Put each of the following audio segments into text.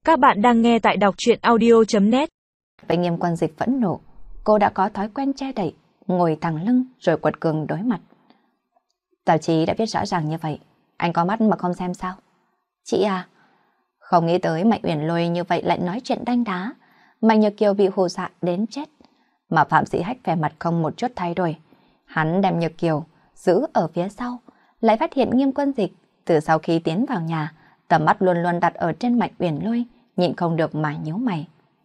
Các bạn đang nghe tại đọc truyện audio.net. Với Nghiêm Quân Dịch phẫn nộ, cô đã có thói quen che đậy, ngồi thẳng lưng rồi quật cường đối mặt. Tạp chí đã viết rõ ràng như vậy, anh có mắt mà không xem sao? Chị à, không nghĩ tới Mạnh Uyển Lôi như vậy lại nói chuyện đanh đá. Mạnh Nhược Kiều bị hù dọa đến chết, mà Phạm Sĩ Hách vẻ mặt không một chút thay đổi. Hắn đem Nhược Kiều giữ ở phía sau, lại phát hiện Nghiêm Quân Dịch từ sau khi tiến vào nhà, tầm mắt luôn luôn đặt ở trên Mạnh Uyển Lôi, nhịn không được mà nhíu mày.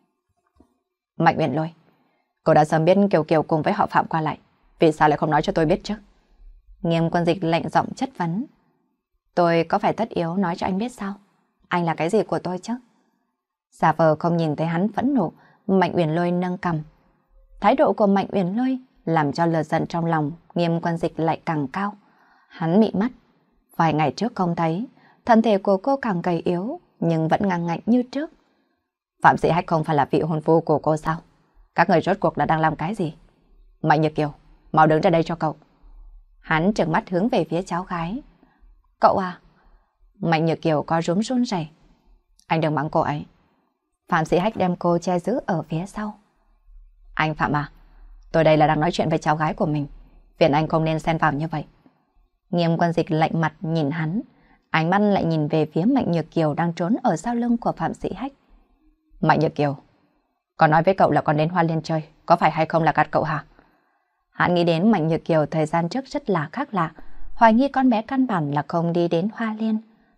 Mạnh Uyển Lôi, cô đã sớm biết Kiều Kiều cùng với họ Phạm qua lại, vì sao lại không nói cho tôi biết chứ? Nghiêm Quân Dịch lạnh giọng chất vấn. Tôi có phải tất yếu nói cho anh biết sao? Anh là cái gì của tôi chứ? Giả vờ không nhìn thấy hắn phẫn nộ, Mạnh Uyển Lôi nâng cằm. Thái độ của Mạnh Uyển Lôi làm cho lửa giận trong lòng Nghiêm Quân Dịch lại càng cao. Hắn mị mắt. Vài ngày trước không thấy, thân thể của cô càng gầy yếu, nhưng vẫn ngang ngạnh như trước. Phạm Sĩ Hách không phải là vị hôn phu của cô sao? Các người rốt cuộc là đang làm cái gì? Mạnh Nhược Kiều, mau đứng ra đây cho cậu. Hắn trừng mắt hướng về phía cháu gái. Cậu à? Mạnh Nhược Kiều có rúm run rẩy. Anh đừng mắng cô ấy. Phạm Sĩ Hách đem cô che giữ ở phía sau. Anh Phạm à, tôi đây là đang nói chuyện với cháu gái của mình, phiền anh không nên xen vào như vậy. Nghiêm Quân Dịch lạnh mặt nhìn hắn, ánh mắt lại nhìn về phía Mạnh Nhược Kiều đang trốn ở sau lưng của Phạm Sĩ Hách. Mạnh Nhược Kiều, con nói với cậu là con đến Hoa Liên chơi, có phải hay không là gạt cậu hả? Hắn nghĩ đến Mạnh Nhược Kiều thời gian trước rất là khác lạ, hoài nghi con bé căn bản là không đi đến Hoa Liên.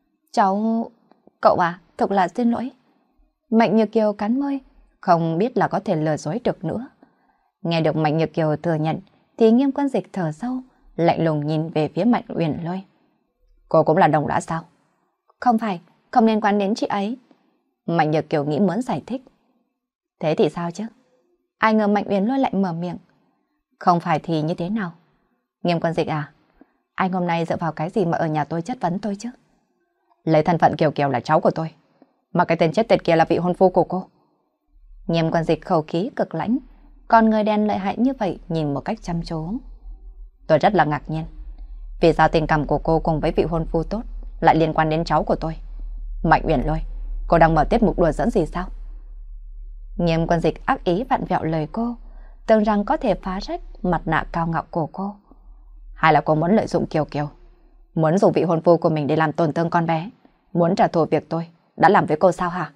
Cậu à, thực là xin lỗi. Mạnh Nhược Kiều cắn môi, không biết là có thể lừa dối được nữa. Nghe được Mạnh Nhược Kiều thừa nhận, thì Nghiêm Quân Dịch thở sâu, lạnh lùng nhìn về phía Mạnh Uyển Lôi. Cô cũng là đồng lõa sao? Không phải, không liên quan đến chị ấy. Mạnh Nhược Kiều nghĩ muốn giải thích. Thế thì sao chứ? Ai ngờ Mạnh Uyển Lôi lại mở miệng. Không phải thì như thế nào? Nghiêm Quân Dịch à, anh hôm nay dựa vào cái gì mà ở nhà tôi chất vấn tôi chứ? Lấy thân phận Kiều Kiều là cháu của tôi, mà cái tên chết tiệt kia là vị hôn phu của cô. Nghiêm Quân Dịch khẩu khí cực lãnh, còn người đen lợi hại như vậy nhìn một cách chăm chú. Tôi rất là ngạc nhiên, vì sao tình cảm của cô cùng với vị hôn phu tốt lại liên quan đến cháu của tôi? Mạnh Uyển Lôi, cô đang mở tiết mục đùa giỡn gì sao? Nghiêm Quân Dịch ác ý vặn vẹo lời cô, tưởng rằng có thể phá rách mặt nạ cao ngạo của cô. Hay là cô muốn lợi dụng Kiều Kiều, muốn dùng vị hôn phu của mình để làm tổn thương con bé, muốn trả thù việc tôi đã làm với cô sao hả?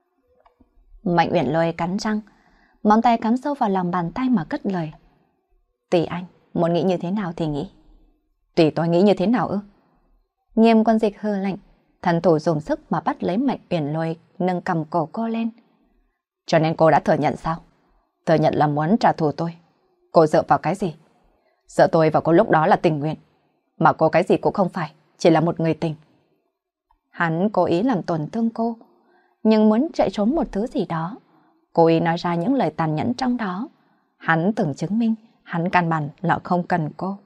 Mạnh Uyển Lôi cắn răng, móng tay cắm sâu vào lòng bàn tay mà cất lời. Tùy anh, muốn nghĩ như thế nào thì nghĩ. Tùy tôi nghĩ như thế nào ư? Nghiêm Quân Dịch hừ lạnh, thần thủ dùng sức mà bắt lấy Mạnh Uyển Lôi, nâng cầm cổ cô lên. Cho nên cô đã thừa nhận sao? Thừa nhận là muốn trả thù tôi. Cô dựa vào cái gì? Dựa tôi vào cô lúc đó là tình nguyện, mà cô cái gì cũng không phải, chỉ là một người tình. Hắn cố ý làm tổn thương cô, nhưng muốn chạy trốn một thứ gì đó. Cố ý nói ra những lời tàn nhẫn trong đó. Hắn từng chứng minh hắn căn bản là không cần cô.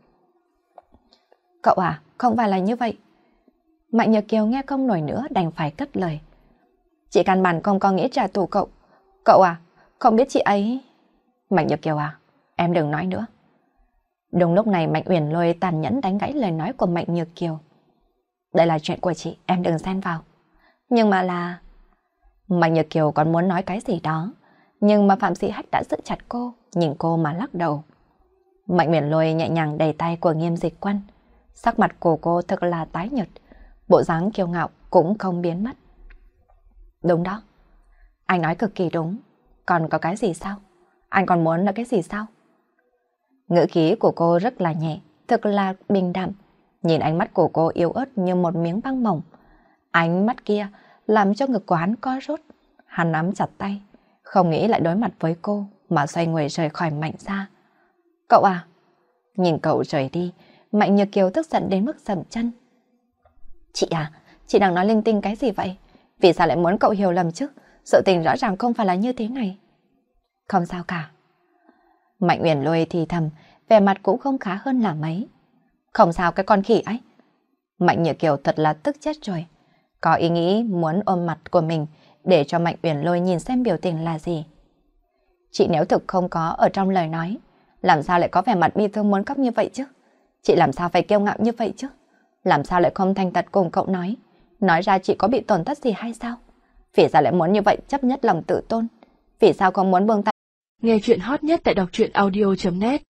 Cậu à, không phải là như vậy. Mạnh Nhược Kiều nghe không nổi nữa đành phải cất lời. Chị căn bản không có nghĩa trả thù cậu. Cậu à, không biết chị ấy... Mạnh Nhược Kiều à, em đừng nói nữa. Đúng lúc này Mạnh Uyển Lôi tàn nhẫn đánh gãy lời nói của Mạnh Nhược Kiều. Đây là chuyện của chị, em đừng xen vào. Nhưng mà là... Mạnh Nhược Kiều còn muốn nói cái gì đó, nhưng mà Phạm Sĩ Hách đã giữ chặt cô, nhìn cô mà lắc đầu. Mạnh Uyển Lôi nhẹ nhàng đẩy tay của Nghiêm Dịch Quân. Sắc mặt của cô thật là tái nhợt, bộ dáng kiêu ngạo cũng không biến mất. Đúng đó, anh nói cực kỳ đúng. Còn có cái gì sao? Anh còn muốn là cái gì sao? Ngữ khí của cô rất là nhẹ, thật là bình đạm. Nhìn ánh mắt của cô yếu ớt như một miếng băng mỏng. Ánh mắt kia làm cho ngực của hắn co rút. Hắn nắm chặt tay, không nghĩ lại đối mặt với cô mà xoay người rời khỏi Mạnh ra. Cậu à? Nhìn cậu rời đi, Mạnh Nhược Kiều tức giận đến mức dậm chân. Chị à, chị đang nói linh tinh cái gì vậy? Vì sao lại muốn cậu hiểu lầm chứ? Sự tình rõ ràng không phải là như thế này. Không sao cả. Mạnh Uyển Lôi thì thầm, vẻ mặt cũng không khá hơn là mấy. Không sao cái con khỉ ấy. Mạnh Nhược Kiều thật là tức chết rồi. Có ý nghĩ muốn ôm mặt của mình để cho Mạnh Uyển Lôi nhìn xem biểu tình là gì. Chị nếu thực không có ở trong lời nói, làm sao lại có vẻ mặt bi thương muốn khóc như vậy chứ? Chị làm sao phải kiêu ngạo như vậy chứ? Làm sao lại không thành thật cùng cậu nói ra chị có bị tổn thất gì hay sao? Vì sao lại muốn như vậy chấp nhất lòng tự tôn? Vì sao không muốn buông tay? Nghe chuyện hot nhất tại đọc truyện audio.net